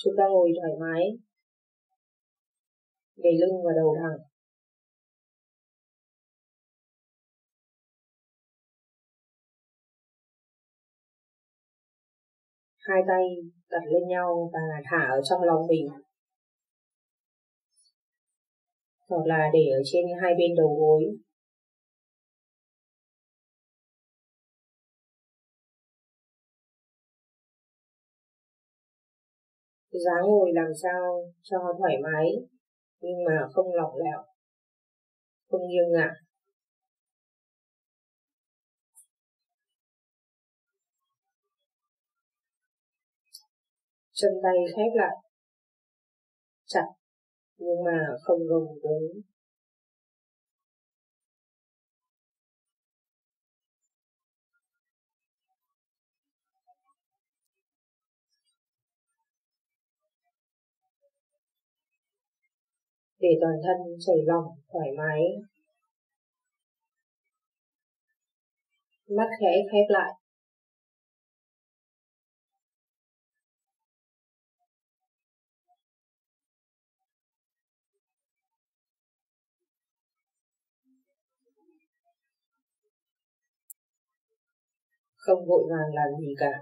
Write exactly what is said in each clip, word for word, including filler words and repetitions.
Chúng ta ngồi thoải mái, để lưng và đầu thẳng. Hai tay đặt lên nhau và thả ở trong lòng mình, hoặc là để ở trên hai bên đầu gối. Dáng ngồi làm sao cho thoải mái nhưng mà không lỏng lẻo, không nghiêng ngả. Chân tay khép lại chặt nhưng mà không gồng cứng. Để toàn thân chảy lỏng thoải mái. Mắt khẽ khép lại. Không vội vàng làm gì cả.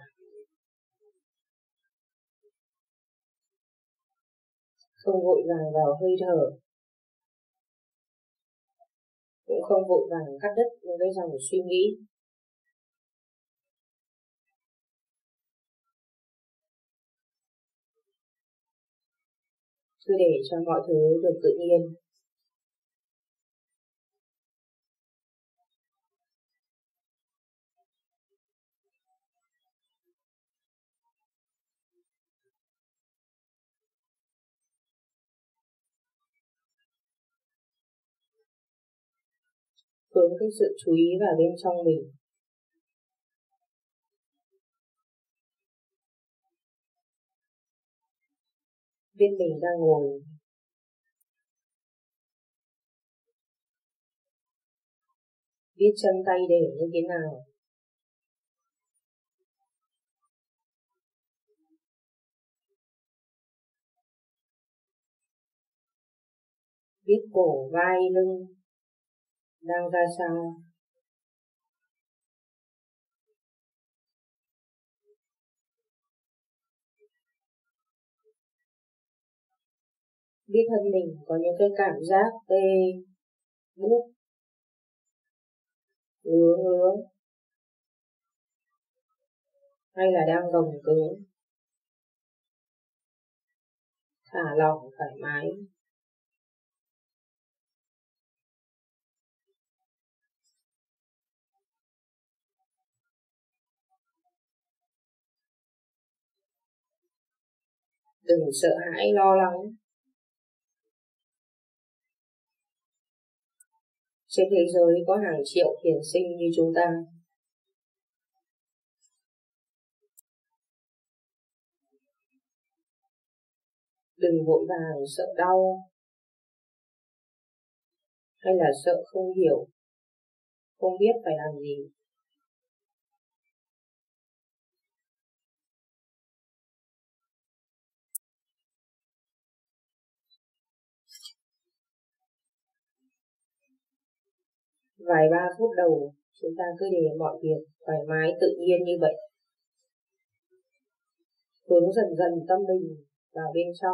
Không vội vàng vào hơi thở. Cũng không vội vàng cắt đứt những cái dòng suy nghĩ. Cứ để cho mọi thứ được tự nhiên. Hướng cái sự chú ý vào bên trong mình. Biết mình đang ngồi. Biết chân tay để như thế nào. Biết cổ vai lưng đang ra sao. Biết thân mình có những cái cảm giác tê, buốt, ngứa ngứa, hay là đang gồng cứng. Thả lỏng thoải mái. Đừng sợ hãi lo lắng. Trên thế giới có hàng triệu thiền sinh như chúng ta. Đừng vội vàng sợ đau, hay là sợ không hiểu, không biết phải làm gì. Vài ba phút đầu, chúng ta cứ để mọi việc thoải mái tự nhiên như vậy. Hướng dần dần tâm mình vào bên trong.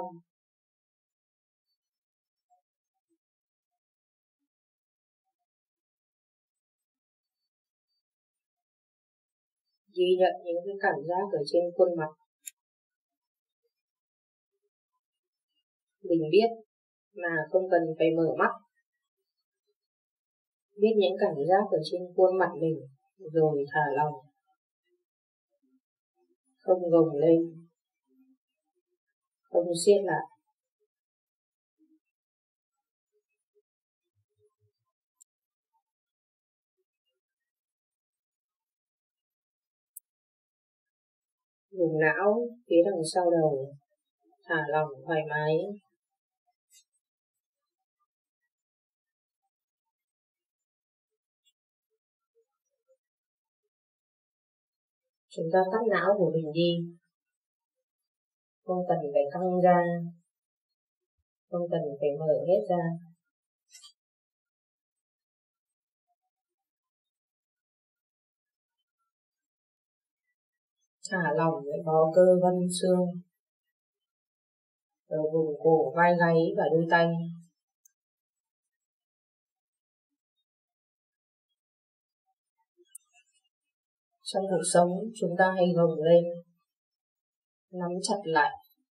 Ghi nhận những cái cảm giác ở trên khuôn mặt. Mình biết mà không cần phải mở mắt. Biết những cảm giác ở trên khuôn mặt mình, rồi thả lỏng. Không gồng lên, không siết lại. Vùng não phía đằng sau đầu, thả lỏng thoải mái. Chúng ta tắt não của mình đi. không cần phải căng ra, không cần phải mở hết ra. Thả lỏng những bó cơ vân xương ở vùng cổ, vai gáy và đôi tay. Trong cuộc sống chúng ta hay gồng lên, nắm chặt lại.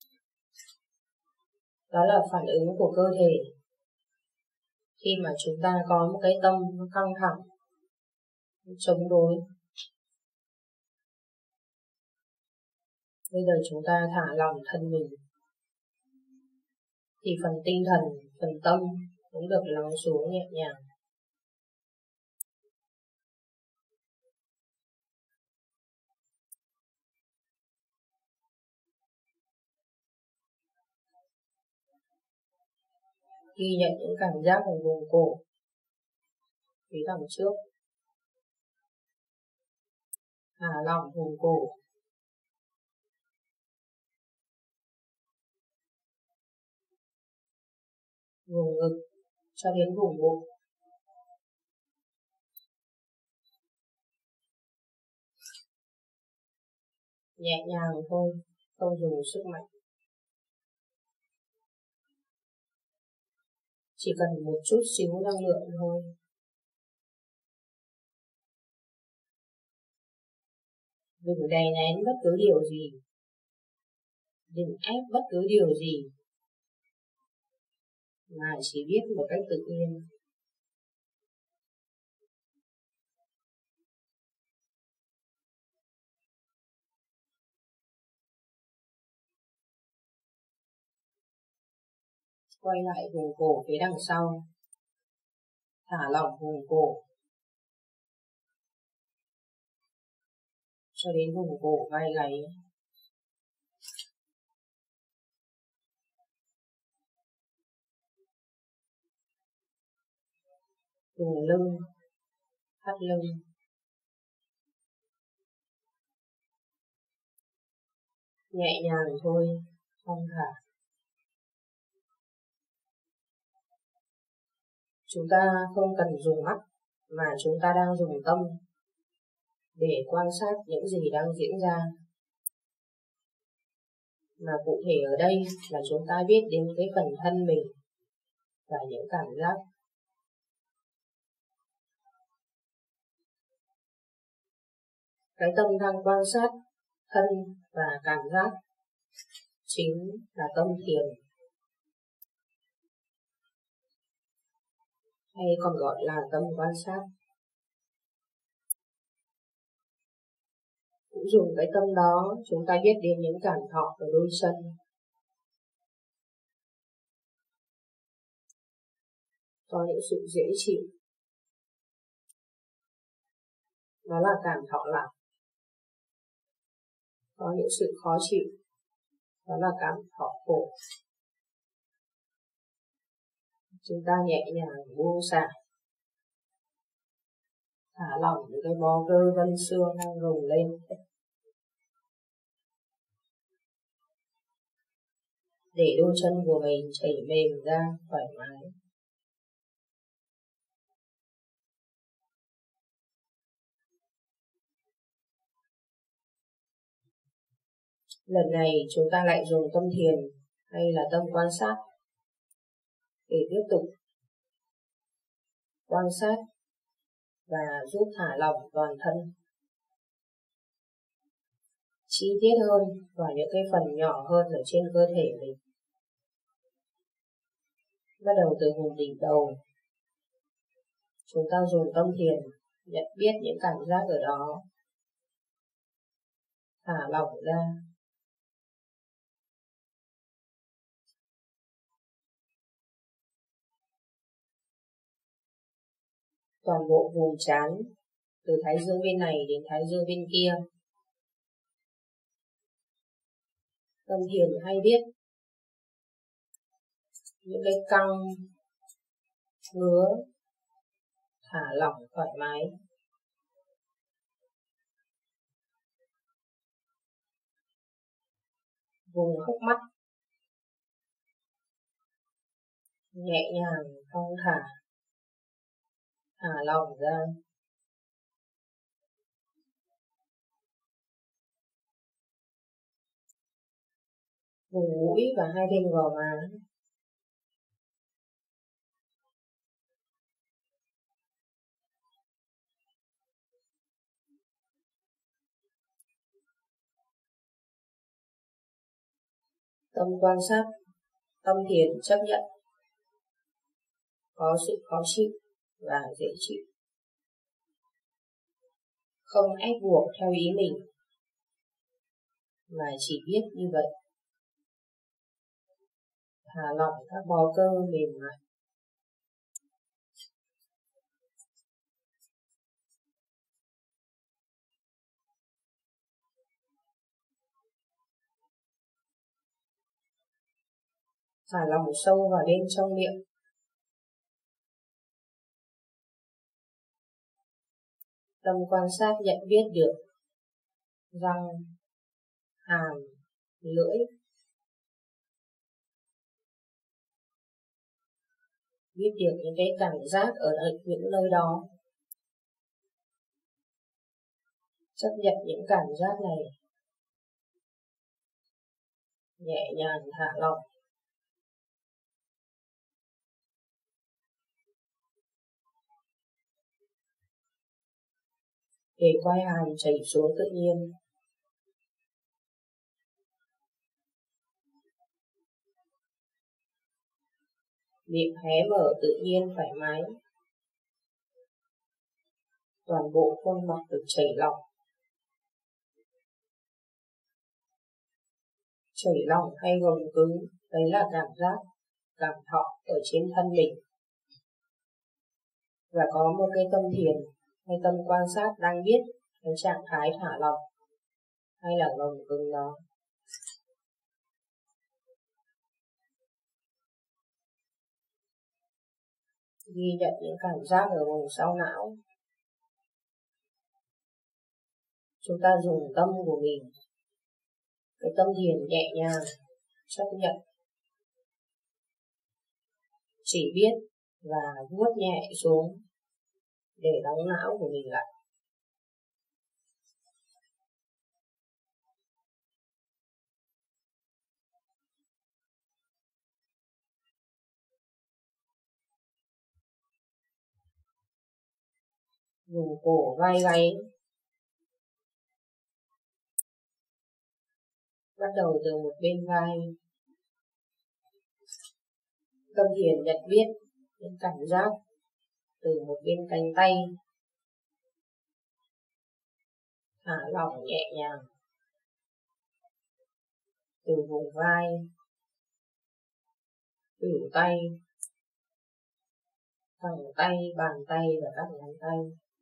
Đó là phản ứng của cơ thể khi mà chúng ta có một cái tâm căng thẳng, chống đối. Bây giờ chúng ta thả lỏng thân mình, thì phần tinh thần, phần tâm cũng được lắng xuống nhẹ nhàng. Ghi nhận những cảm giác ở vùng cổ, phía đằng trước. Thả lỏng vùng cổ. Vùng ngực cho đến vùng bụng. Nhẹ nhàng thôi, không dùng sức mạnh. Chỉ cần một chút xíu năng lượng thôi. Đừng đè nén bất cứ điều gì. Đừng ép bất cứ điều gì. Mà chỉ biết một cách tự nhiên. Quay lại vùng cổ phía đằng sau. Thả lỏng vùng cổ cho đến vùng cổ vai gáy. Vùng lưng, thắt lưng. Nhẹ nhàng thôi, thong thả. Chúng ta không cần dùng mắt, mà chúng ta đang dùng tâm để quan sát những gì đang diễn ra. Mà cụ thể ở đây là chúng ta biết đến cái phần thân mình và những cảm giác. Cái tâm đang quan sát thân và cảm giác chính là tâm thiền, hay còn gọi là tâm quan sát. Cũng dùng cái tâm đó chúng ta biết đến những cảm thọ ở đôi chân. Có những sự dễ chịu, đó là cảm thọ lạc. Có những sự khó chịu, đó là cảm thọ khổ. Chúng ta nhẹ nhàng buông xả, thả lỏng những cái bó cơ vân xương đang gồng lên. Để đôi chân của mình chảy mềm ra, thoải mái. Lần này chúng ta lại dùng tâm thiền hay là tâm quan sát để tiếp tục quan sát và giúp thả lỏng toàn thân. Chi tiết hơn vào những cái phần nhỏ hơn ở trên cơ thể mình. Bắt đầu từ vùng đỉnh đầu. Chúng ta dùng tâm thiền nhận biết những cảm giác ở đó. Thả lỏng ra. Toàn bộ vùng trán, từ thái dương bên này đến thái dương bên kia. Tâm thiền hay biết những cái căng, ngứa, thả lỏng thoải mái. vùng hốc mắt, nhẹ nhàng thong thả, thả lỏng ra. Vùng mũi và hai bên gò má, tâm quan sát, tâm thiền chấp nhận có sự khó chịu và dễ chịu, không ép buộc theo ý mình, mà chỉ biết như vậy. Thả lỏng các bó cơ mềm mại. Thả lỏng sâu vào bên trong miệng. Tâm quan sát nhận biết được răng, hàm, lưỡi. Biết được những cái cảm giác ở những nơi đó. Chấp nhận những cảm giác này. Nhẹ nhàng thả lỏng. Để quai hàm chảy xuống tự nhiên. Miệng hé mở tự nhiên thoải mái. Toàn bộ khuôn mặt được chảy lỏng. Chảy lỏng hay gồng cứng, đấy là cảm giác, cảm thọ ở trên thân mình. Và có một cái tâm thiền hay tâm quan sát đang biết cái trạng thái thả lỏng hay là gồng cứng đó. Ghi nhận những cảm giác ở vùng sau não. Chúng ta dùng tâm của mình, cái tâm thiền nhẹ nhàng, chấp nhận, chỉ biết và vuốt nhẹ xuống để đóng não của mình lại. Vùng cổ vai gáy. Bắt đầu từ một bên vai. Tâm thiền nhận biết những cảm giác từ một bên cánh tay. Thả lỏng nhẹ nhàng từ vùng vai, khuỷu tay, thẳng tay, bàn tay và các ngón tay.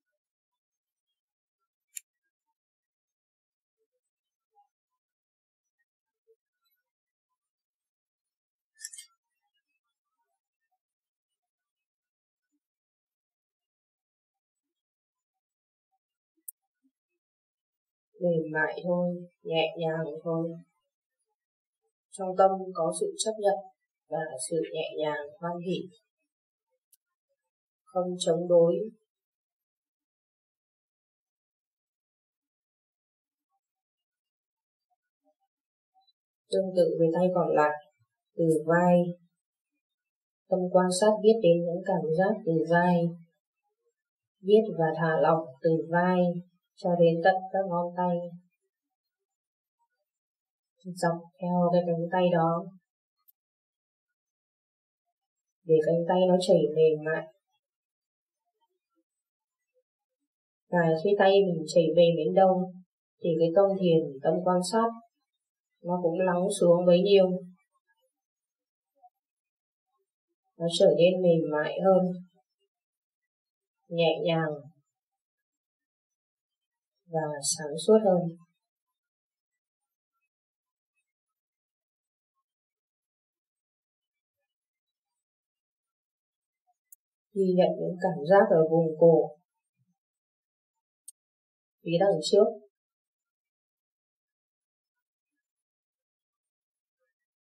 Mềm mại thôi, nhẹ nhàng thôi. Trong tâm có sự chấp nhận và sự nhẹ nhàng hoan hỷ. Không chống đối. Tương tự với tay còn lại, từ vai. Tâm quan sát biết đến những cảm giác từ vai. Biết và thả lỏng từ vai cho đến tận các ngón tay. Dọc theo cái cánh tay đó. Để cánh tay nó chảy mềm mại. Và khi tay mình chảy mềm đến đâu thì cái tâm thiền, tâm quan sát nó cũng lắng xuống bấy nhiêu. Nó trở nên mềm mại hơn, nhẹ nhàng và sáng suốt hơn. Ghi nhận những cảm giác ở vùng cổ, phía đằng trước.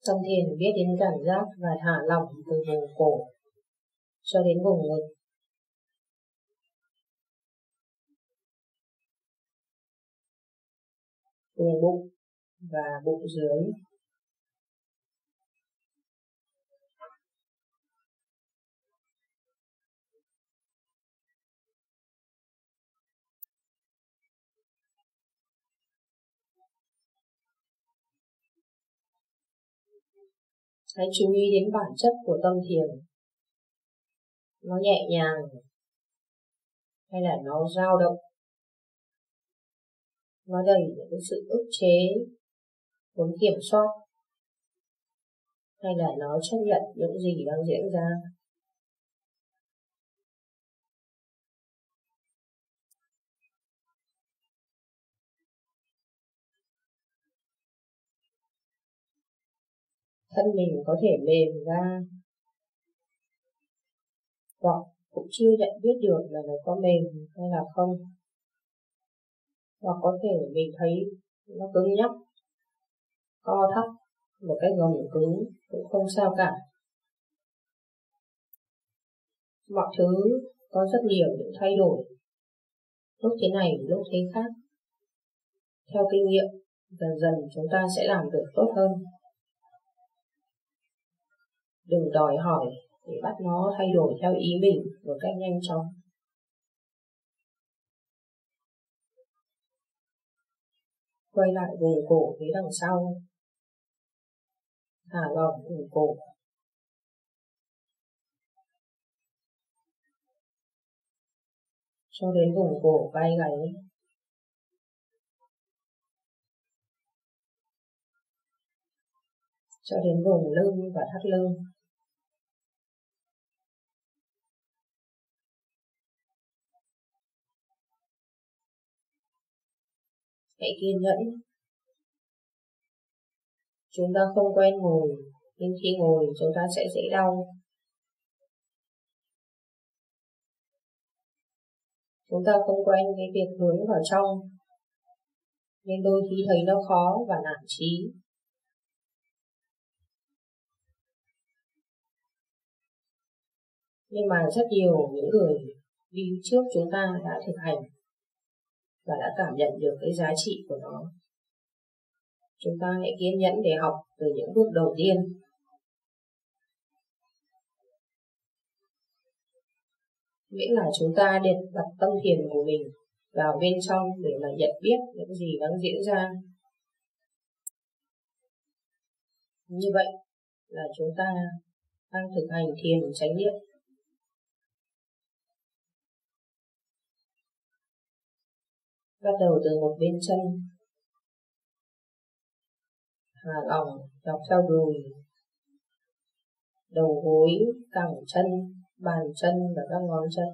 Tâm thiền biết đến cảm giác và thả lỏng từ vùng cổ cho đến vùng ngực, vùng bụng và bụng dưới. Hãy chú ý đến bản chất của tâm thiền. Nó nhẹ nhàng hay là nó dao động? Nó đầy những cái sự ức chế, muốn kiểm soát, hay là nó chấp nhận những gì đang diễn ra? Thân mình có thể mềm ra, hoặc cũng chưa nhận biết được là nó có mềm hay là không. Hoặc có thể mình thấy nó cứng nhắc, co thắt một cái gồng cứng cũng không sao cả. Mọi thứ có rất nhiều những thay đổi, lúc thế này lúc thế khác. Theo kinh nghiệm, dần dần chúng ta sẽ làm được tốt hơn. Đừng đòi hỏi để bắt nó thay đổi theo ý mình một cách nhanh chóng. Quay lại vùng cổ phía đằng sau, thả lỏng vùng cổ. Cho đến vùng cổ vai gáy. Cho đến vùng lưng và thắt lưng. Hãy kiên nhẫn. Chúng ta không quen ngồi, nhưng khi ngồi chúng ta sẽ dễ đau. Chúng ta không quen cái việc hướng vào trong, nên đôi khi thấy nó khó và nản chí. Nhưng mà rất nhiều những người đi trước chúng ta đã thực hành và đã cảm nhận được cái giá trị của nó. Chúng ta hãy kiên nhẫn để học từ những bước đầu tiên. Miễn là chúng ta để đặt tâm thiền của mình vào bên trong để mà nhận biết những gì đang diễn ra. Như vậy là chúng ta đang thực hành thiền chánh niệm. Bắt đầu từ một bên chân, thả lỏng dọc theo đùi, đầu gối, cẳng chân, bàn chân và các ngón chân.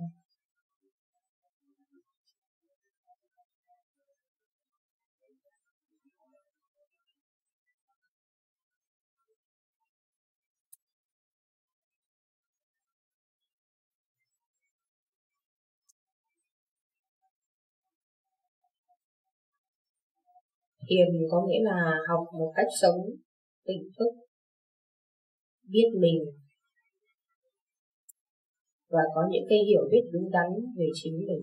Thiền có nghĩa là học một cách sống tỉnh thức, biết mình và có những cái hiểu biết đúng đắn về chính mình.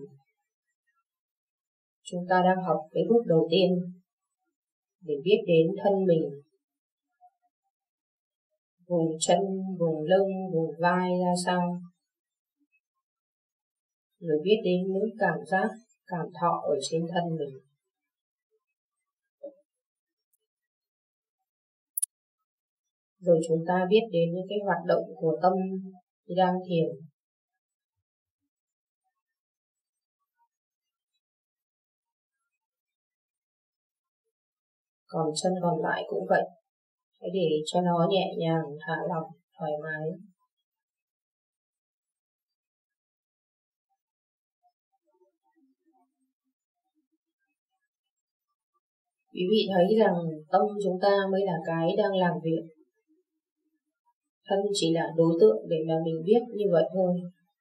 Chúng ta đang học cái bước đầu tiên để biết đến thân mình, vùng chân, vùng lưng, vùng vai ra sao, rồi biết đến những cảm giác, cảm thọ ở trên thân mình. Rồi chúng ta biết đến những cái hoạt động của tâm khi đang thiền. Còn chân còn lại cũng vậy. Hãy để cho nó nhẹ nhàng, thả lỏng, thoải mái. Quý vị thấy rằng tâm chúng ta mới là cái đang làm việc. Thân chỉ là đối tượng để mà mình biết như vậy thôi.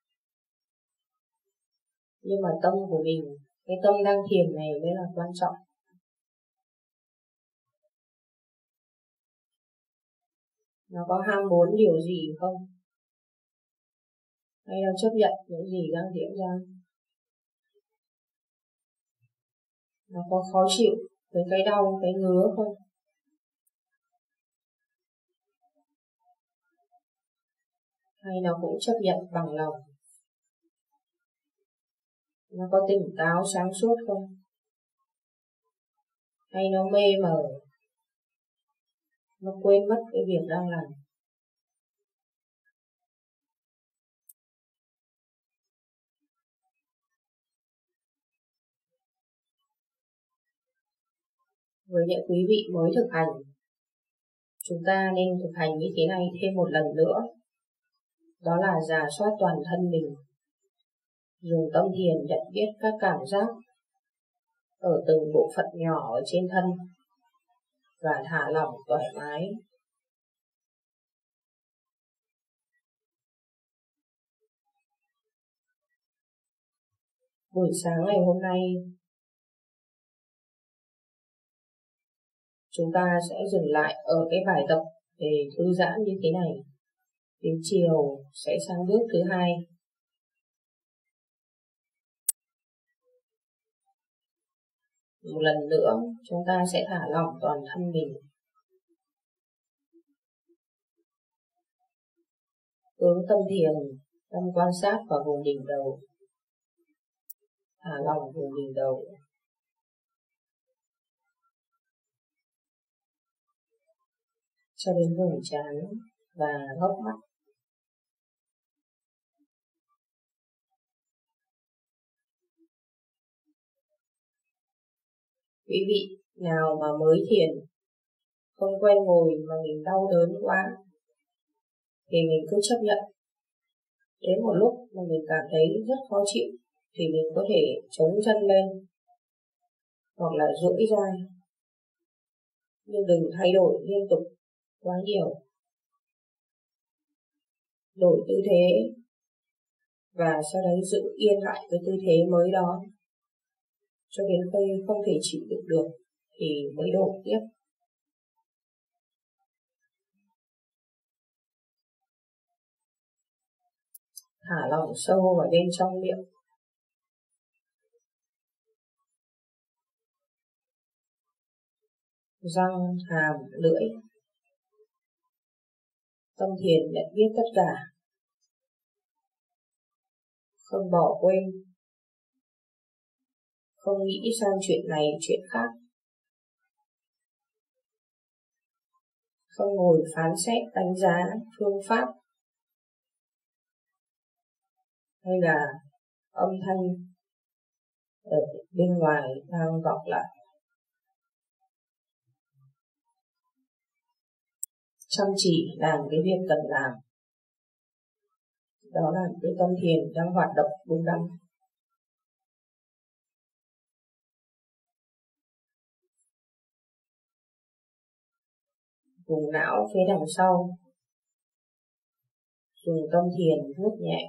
Nhưng mà tâm của mình, cái tâm đang thiền này mới là quan trọng. Nó có ham muốn điều gì không? Hay nó chấp nhận những gì đang diễn ra? Nó có khó chịu với cái đau, cái ngứa không? Hay nó cũng chấp nhận bằng lòng? Nó có tỉnh táo sáng suốt không? Hay nó mê mờ, nó quên mất cái việc đang làm? Với những quý vị mới thực hành, chúng ta nên thực hành như thế này thêm một lần nữa. Đó là rà soát toàn thân mình, dùng tâm thiền nhận biết các cảm giác ở từng bộ phận nhỏ ở trên thân và thả lỏng thoải mái. Buổi sáng ngày hôm nay, chúng ta sẽ dừng lại ở cái bài tập về thư giãn như thế này. Đến chiều sẽ sang bước thứ hai. Một lần nữa, chúng ta sẽ thả lỏng toàn thân mình. Hướng tâm thiền, tâm quan sát vào vùng đỉnh đầu. Thả lỏng vùng đỉnh đầu. Cho đến vùng trán và góc mắt. Quý vị nào mà mới thiền, không quen ngồi mà mình đau đớn quá, thì mình cứ chấp nhận. Đến một lúc mà mình cảm thấy rất khó chịu, thì mình có thể chống chân lên, hoặc là duỗi ra. Nhưng đừng thay đổi liên tục quá nhiều. Đổi tư thế, và sau đấy giữ yên lại cái tư thế mới đó, cho đến khi không thể chịu đựng được, thì mới đổi tiếp. Thả lỏng sâu vào bên trong miệng. Răng, hàm, lưỡi. Tâm thiền nhận biết tất cả, không bỏ quên, không nghĩ sang chuyện này chuyện khác, không ngồi phán xét đánh giá phương pháp hay là âm thanh ở bên ngoài đang vọng lại. Chăm chỉ làm cái việc cần làm. Đó là cái tâm thiền đang hoạt động đúng đắn. Vùng não phía đằng sau, dùng tâm thiền vuốt nhẹ,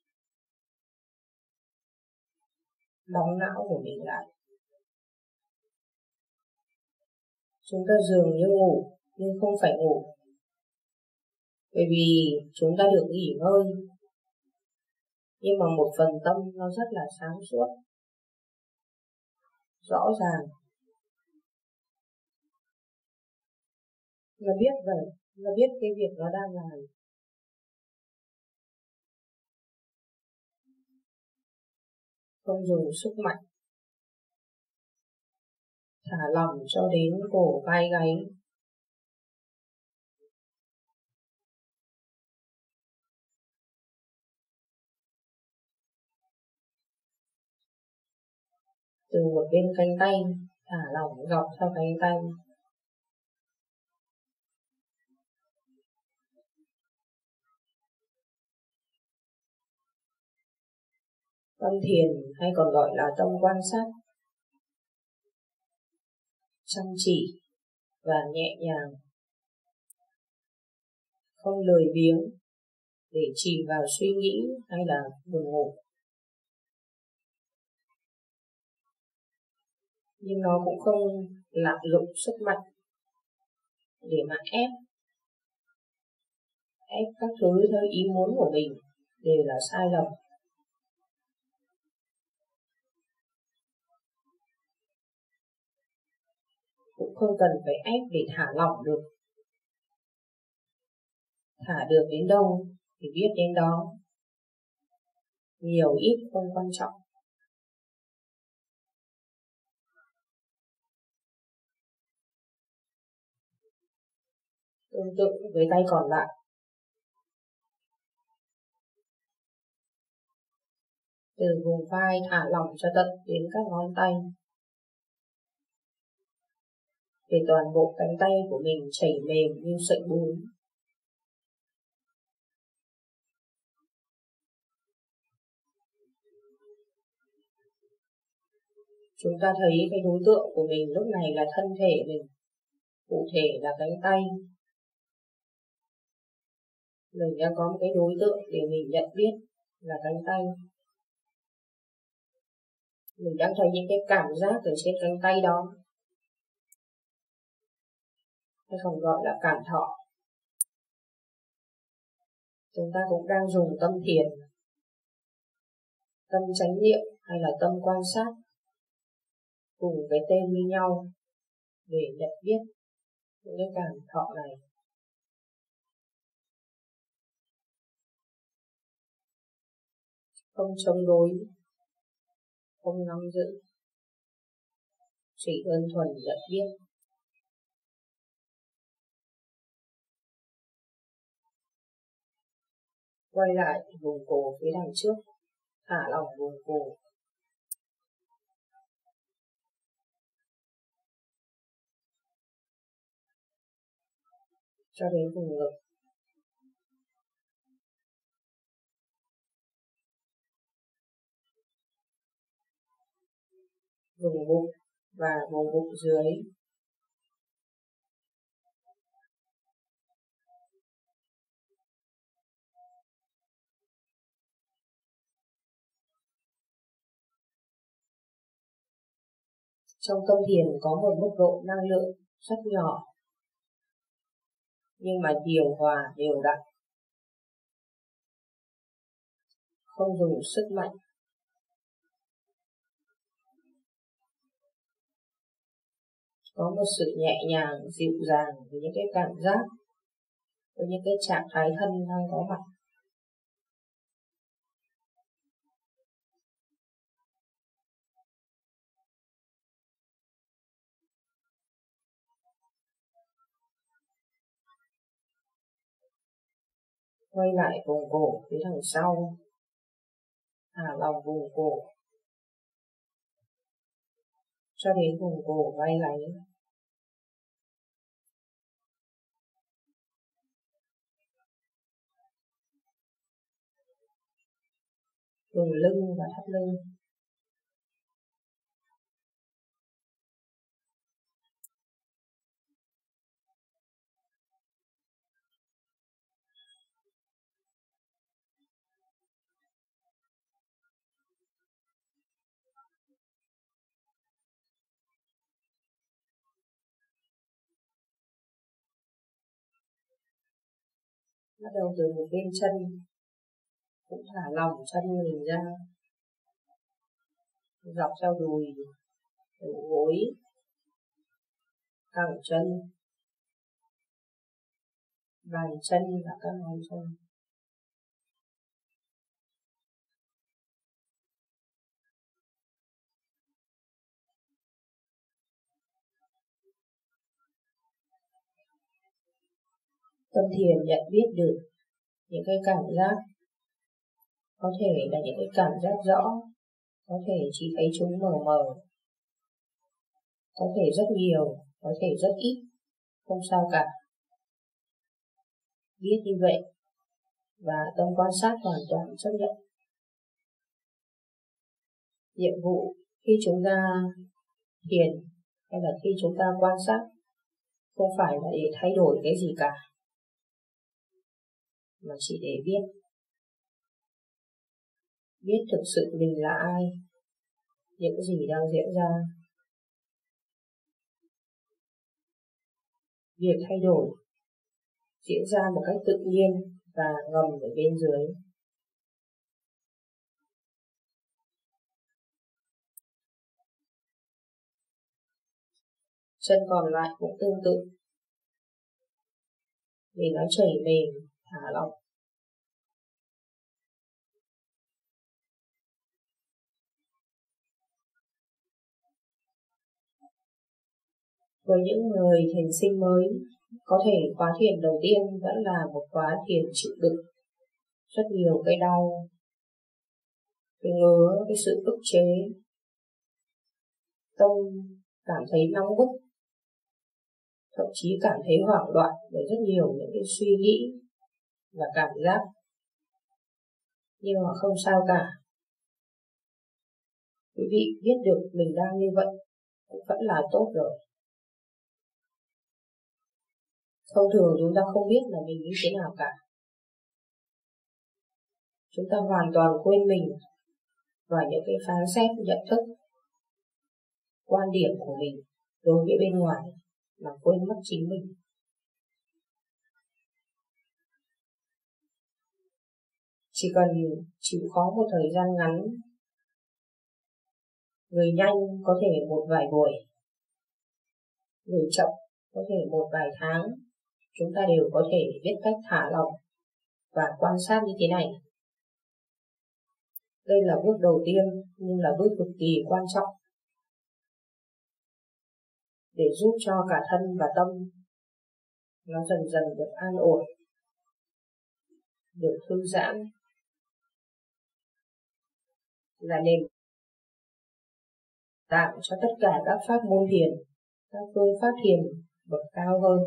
đóng não của mình lại. Chúng ta dường như ngủ, nhưng không phải ngủ. Bởi vì chúng ta được nghỉ ngơi, nhưng mà một phần tâm nó rất là sáng suốt, rõ ràng. Nó biết vậy, nó biết cái việc nó đang làm. Không dùng sức mạnh. Thả lỏng cho đến cổ vai gáy. Từ một bên cánh tay, thả lỏng dọc theo cánh tay. Tâm thiền hay còn gọi là tâm quan sát, chăm chỉ và nhẹ nhàng, không lười biếng để chìm vào suy nghĩ hay là buồn ngủ. Nhưng nó cũng không lạm dụng sức mạnh để mà ép, ép các thứ theo ý muốn của mình đều là sai lầm. Cũng không cần phải ép để thả lỏng được. Thả được đến đâu thì biết đến đó. Nhiều ít không quan trọng. Tương tự với tay còn lại. Từ vùng vai thả lỏng cho tận đến các ngón tay. Để toàn bộ cánh tay của mình chảy mềm như sợi bún. Chúng ta thấy cái đối tượng của mình lúc này là thân thể mình, cụ thể là cánh tay. Mình đã có một cái đối tượng để mình nhận biết là cánh tay. Mình đang thấy những cái cảm giác ở trên cánh tay đó, hay còn gọi là cảm thọ. Chúng ta cũng đang dùng tâm thiền, tâm chánh niệm hay là tâm quan sát cùng cái tên như nhau để nhận biết những cái cảm thọ này. Không chống đối, không nắm giữ, chỉ đơn thuần nhận biết. Quay lại vùng cổ phía đằng trước, thả lỏng vùng cổ. Cho đến vùng ngực. Vùng bụng và vùng bụng dưới. Trong tâm thiền có một mức độ năng lượng rất nhỏ, nhưng mà điều hòa đều đặn, không dùng sức mạnh. Có một sự nhẹ nhàng, dịu dàng với những cái cảm giác, với những cái trạng thái thân đang có mặt. Quay lại vùng cổ phía đằng sau, thả lỏng vùng cổ cho đến vùng cổ vai gáy. Vùng lưng và thắt lưng. Bắt đầu từ một bên chân, cũng thả lỏng chân mình ra, dọc theo đùi, đầu gối, cẳng chân, bàn chân và các ngón chân. Tâm thiền nhận biết được những cái cảm giác, có thể là những cái cảm giác rõ, có thể chỉ thấy chúng mờ mờ, có thể rất nhiều, có thể rất ít, không sao cả. Biết như vậy và tâm quan sát hoàn toàn chấp nhận. Nhiệm vụ khi chúng ta thiền hay là khi chúng ta quan sát không phải là để thay đổi cái gì cả, mà chỉ để biết. Biết thực sự mình là ai, những gì đang diễn ra. Việc thay đổi diễn ra một cách tự nhiên và ngầm ở bên dưới. Chân còn lại cũng tương tự, để nó chảy mềm, thả lỏng. Với những người thiền sinh mới, có thể khóa thiền đầu tiên vẫn là một khóa thiền chịu đựng rất nhiều cái đau, cái ngứa, cái sự ức chế, tâm cảm thấy nóng bức, thậm chí cảm thấy hoảng loạn với rất nhiều những cái suy nghĩ và cảm giác. Nhưng mà không sao cả. Quý vị biết được mình đang như vậy cũng vẫn là tốt rồi. Thông thường chúng ta không biết là mình như thế nào cả. Chúng ta hoàn toàn quên mình và những cái phán xét, nhận thức, quan điểm của mình đối với bên ngoài, mà quên mất chính mình. Chỉ cần chịu khó một thời gian ngắn, người nhanh có thể một vài buổi, người chậm có thể một vài tháng, chúng ta đều có thể biết cách thả lỏng và quan sát như thế này. Đây là bước đầu tiên, nhưng là bước cực kỳ quan trọng để giúp cho cả thân và tâm nó dần dần được an ổn, được thư giãn, là nền tảng cho tất cả các pháp môn thiền, các phương pháp thiền bậc cao hơn.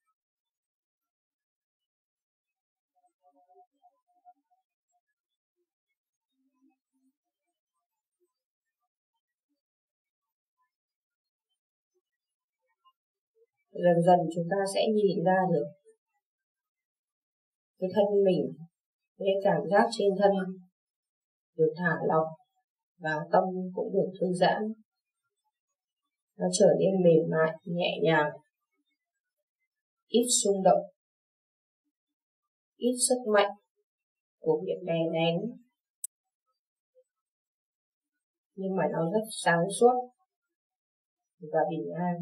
Dần dần chúng ta sẽ nhìn ra được cái thân mình, cái cảm giác trên thân được thả lỏng và tâm cũng được thư giãn. Nó trở nên mềm mại, nhẹ nhàng, ít xung động, ít sức mạnh của việc đè nén, nhưng mà nó rất sáng suốt và bình an.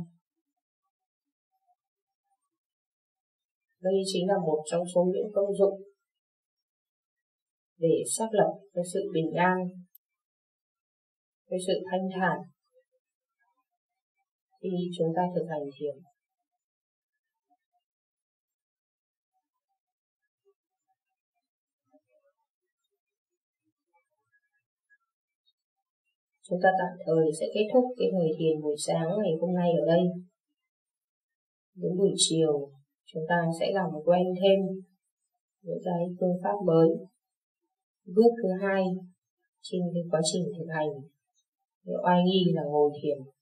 Đây chính là một trong số những công dụng để xác lập cái sự bình an, cái sự thanh thản khi chúng ta thực hành thiền. Chúng ta tạm thời sẽ kết thúc cái thời thiền buổi sáng ngày hôm nay ở đây. Đến buổi chiều, chúng ta sẽ làm quen thêm với cái phương pháp mới. Bước thứ hai trên cái quá trình thực hành, oai nghi là ngồi thiền.